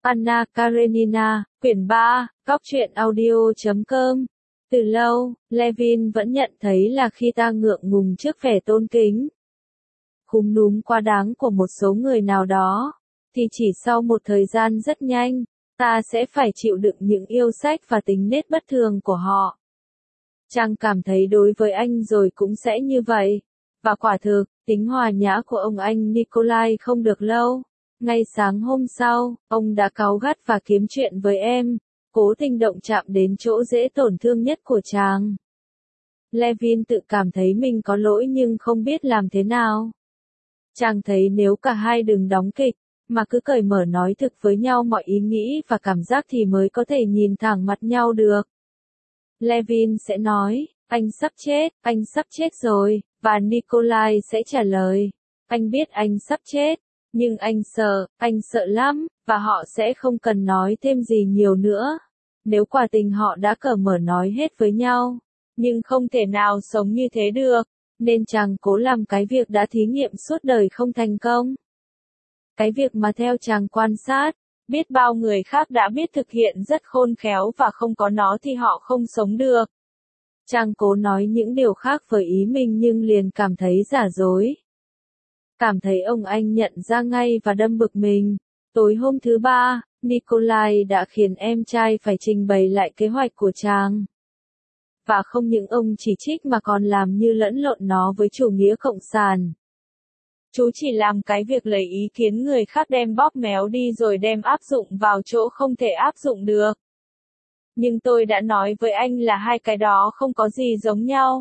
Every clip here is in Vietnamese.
Anna Karenina, quyển 3, góc truyện audio.com. Từ lâu, Levin vẫn nhận thấy là khi ta ngượng ngùng trước vẻ tôn kính, khúm núm quá đáng của một số người nào đó, thì chỉ sau một thời gian rất nhanh, ta sẽ phải chịu đựng những yêu sách và tính nết bất thường của họ. Chàng cảm thấy đối với anh rồi cũng sẽ như vậy. Và quả thực, tính hòa nhã của ông anh Nikolai không được lâu. Ngay sáng hôm sau, ông đã cáu gắt và kiếm chuyện với em, cố tình động chạm đến chỗ dễ tổn thương nhất của chàng. Levin tự cảm thấy mình có lỗi nhưng không biết làm thế nào. Chàng thấy nếu cả hai đừng đóng kịch, mà cứ cởi mở nói thực với nhau mọi ý nghĩ và cảm giác thì mới có thể nhìn thẳng mặt nhau được. Levin sẽ nói, anh sắp chết rồi, và Nikolai sẽ trả lời, anh biết anh sắp chết, nhưng anh sợ lắm, và họ sẽ không cần nói thêm gì nhiều nữa. Nếu quả tình họ đã cởi mở nói hết với nhau, nhưng không thể nào sống như thế được, nên chàng cố làm cái việc đã thí nghiệm suốt đời không thành công. Cái việc mà theo chàng quan sát, biết bao người khác đã biết thực hiện rất khôn khéo và không có nó thì họ không sống được. Chàng cố nói những điều khác với ý mình nhưng liền cảm thấy giả dối. Cảm thấy ông anh nhận ra ngay và đâm bực mình. Tối hôm thứ ba, Nikolai đã khiến em trai phải trình bày lại kế hoạch của chàng. Và không những ông chỉ trích mà còn làm như lẫn lộn nó với chủ nghĩa cộng sản. Chú chỉ làm cái việc lấy ý kiến người khác đem bóp méo đi rồi đem áp dụng vào chỗ không thể áp dụng được. Nhưng tôi đã nói với anh là hai cái đó không có gì giống nhau.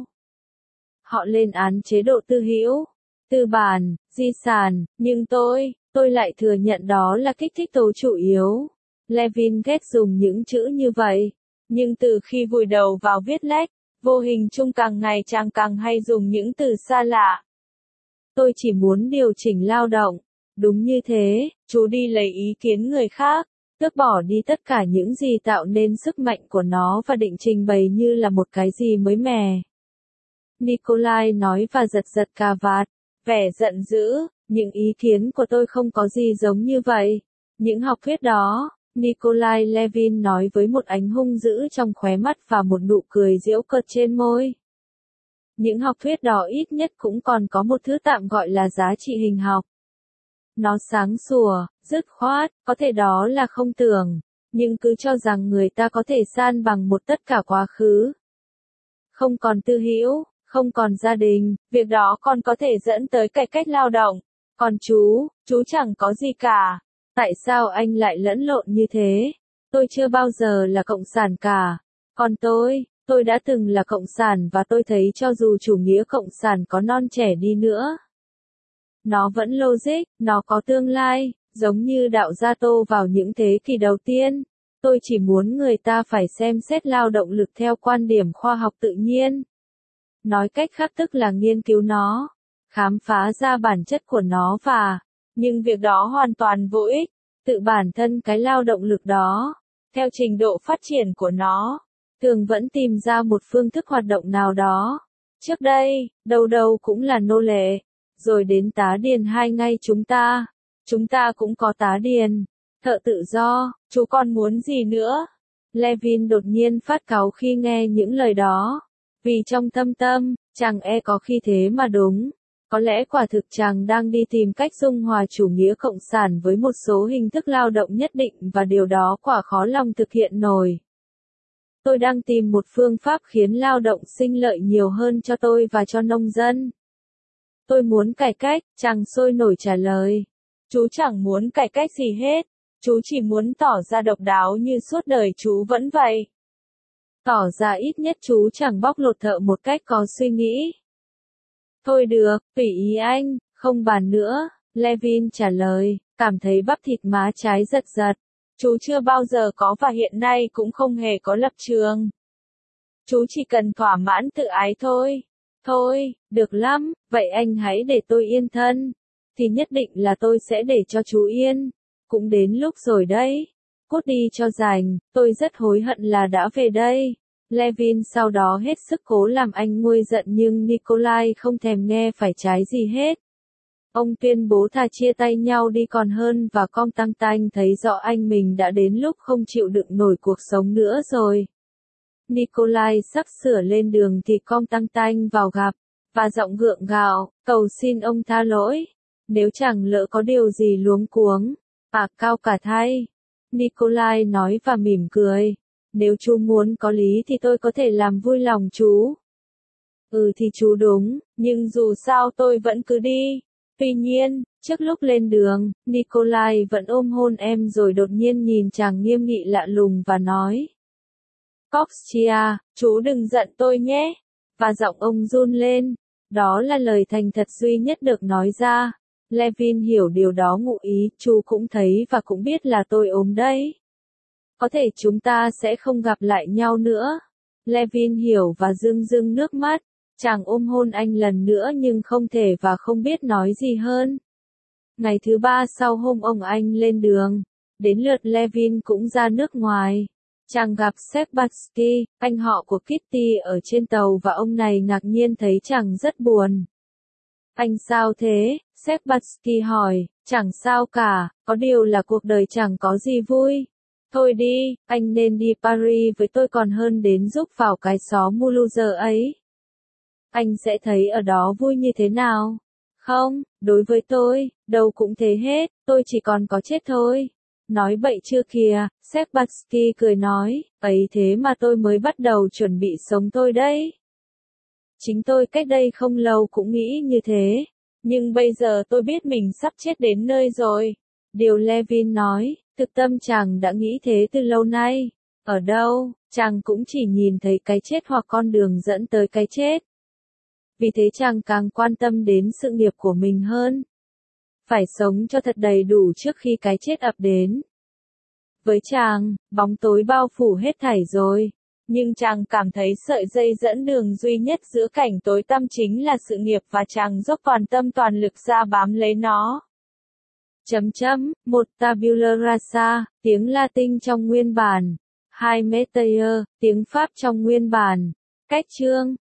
Họ lên án chế độ tư hữu, tư bản, di sản, nhưng tôi lại thừa nhận đó là kích thích tố chủ yếu. Levin ghét dùng những chữ như vậy, nhưng từ khi vùi đầu vào viết lách, vô hình chung càng ngày chàng càng hay dùng những từ xa lạ. Tôi chỉ muốn điều chỉnh lao động. Đúng như thế, chú đi lấy ý kiến người khác, tước bỏ đi tất cả những gì tạo nên sức mạnh của nó và định trình bày như là một cái gì mới mẻ. Nikolai nói và giật giật cà vạt, vẻ giận dữ, những ý kiến của tôi không có gì giống như vậy. Những học thuyết đó, Nikolai Levin nói với một ánh hung dữ trong khóe mắt và một nụ cười giễu cợt trên môi. Những học thuyết đó ít nhất cũng còn có một thứ tạm gọi là giá trị hình học. Nó sáng sủa, dứt khoát, có thể đó là không tưởng, nhưng cứ cho rằng người ta có thể san bằng một tất cả quá khứ. Không còn tư hữu, không còn gia đình, việc đó còn có thể dẫn tới cải cách lao động. Còn chú chẳng có gì cả. Tại sao anh lại lẫn lộn như thế? Tôi chưa bao giờ là cộng sản cả. Còn tôi đã từng là cộng sản và tôi thấy cho dù chủ nghĩa cộng sản có non trẻ đi nữa, nó vẫn logic, nó có tương lai, giống như đạo Gia Tô vào những thế kỷ đầu tiên. Tôi chỉ muốn người ta phải xem xét lao động lực theo quan điểm khoa học tự nhiên. Nói cách khác tức là nghiên cứu nó, khám phá ra bản chất của nó nhưng việc đó hoàn toàn vô ích, tự bản thân cái lao động lực đó, theo trình độ phát triển của nó, thường vẫn tìm ra một phương thức hoạt động nào đó. Trước đây, đâu cũng là nô lệ, rồi đến tá điền hai ngay chúng ta cũng có tá điền, thợ tự do, chú còn muốn gì nữa? Levin đột nhiên phát cáu khi nghe những lời đó, vì trong thâm tâm, chàng có khi thế mà đúng. Có lẽ quả thực chàng đang đi tìm cách dung hòa chủ nghĩa cộng sản với một số hình thức lao động nhất định và điều đó quả khó lòng thực hiện nổi. Tôi đang tìm một phương pháp khiến lao động sinh lợi nhiều hơn cho tôi và cho nông dân. Tôi muốn cải cách, chàng sôi nổi trả lời. Chú chẳng muốn cải cách gì hết, chú chỉ muốn tỏ ra độc đáo như suốt đời chú vẫn vậy. Tỏ ra ít nhất chú chẳng bóc lột thợ một cách có suy nghĩ. Thôi được, tùy ý anh, không bàn nữa, Levin trả lời, cảm thấy bắp thịt má trái giật giật. Chú chưa bao giờ có và hiện nay cũng không hề có lập trường. Chú chỉ cần thỏa mãn tự ái thôi. Thôi, được lắm, vậy anh hãy để tôi yên thân. Thì nhất định là tôi sẽ để cho chú yên. Cũng đến lúc rồi đấy. Cút đi cho rảnh, tôi rất hối hận là đã về đây. Levin sau đó hết sức cố làm anh nguôi giận nhưng Nikolai không thèm nghe phải trái gì hết. Ông tuyên bố thà chia tay nhau đi còn hơn và Constantine thấy rõ anh mình đã đến lúc không chịu đựng nổi cuộc sống nữa rồi. Nikolai sắp sửa lên đường thì Constantine vào gặp, và giọng gượng gạo, cầu xin ông tha lỗi. Nếu chẳng lỡ có điều gì luống cuống, cao cả thay. Nikolai nói và mỉm cười. Nếu chú muốn có lý thì tôi có thể làm vui lòng chú. Thì chú đúng, nhưng dù sao tôi vẫn cứ đi. Tuy nhiên, trước lúc lên đường, Nikolai vẫn ôm hôn em rồi đột nhiên nhìn chàng nghiêm nghị lạ lùng và nói. Kostya, chú đừng giận tôi nhé. Và giọng ông run lên. Đó là lời thành thật duy nhất được nói ra. Levin hiểu điều đó ngụ ý, chú cũng thấy và cũng biết là tôi ốm đấy. Có thể chúng ta sẽ không gặp lại nhau nữa. Levin hiểu và rưng rưng nước mắt. Chàng ôm hôn anh lần nữa nhưng không thể và không biết nói gì hơn. Ngày thứ 3 sau hôm ông anh lên đường, đến lượt Levin cũng ra nước ngoài. Chàng gặp Sebastian, anh họ của Kitty ở trên tàu và ông này ngạc nhiên thấy chàng rất buồn. Anh sao thế? Sebastian hỏi. Chẳng sao cả, có điều là cuộc đời chẳng có gì vui. Thôi đi, anh nên đi Paris với tôi còn hơn đến giúp vào cái xó Mulhouse ấy. Anh sẽ thấy ở đó vui như thế nào? Không, đối với tôi, đâu cũng thế hết, tôi chỉ còn có chết thôi. Nói bậy chưa kìa, Sebastian cười nói, ấy thế mà tôi mới bắt đầu chuẩn bị sống tôi đấy. Chính tôi cách đây không lâu cũng nghĩ như thế, nhưng bây giờ tôi biết mình sắp chết đến nơi rồi. Điều Levin nói, thực tâm chàng đã nghĩ thế từ lâu nay. Ở đâu, chàng cũng chỉ nhìn thấy cái chết hoặc con đường dẫn tới cái chết. Vì thế chàng càng quan tâm đến sự nghiệp của mình hơn. Phải sống cho thật đầy đủ trước khi cái chết ập đến. Với chàng, bóng tối bao phủ hết thảy rồi. Nhưng chàng cảm thấy sợi dây dẫn đường duy nhất giữa cảnh tối tăm chính là sự nghiệp và chàng dốc toàn tâm toàn lực ra bám lấy nó. Một tabula rasa, tiếng Latin trong nguyên bản. 2 metayer, tiếng Pháp trong nguyên bản. Cách chương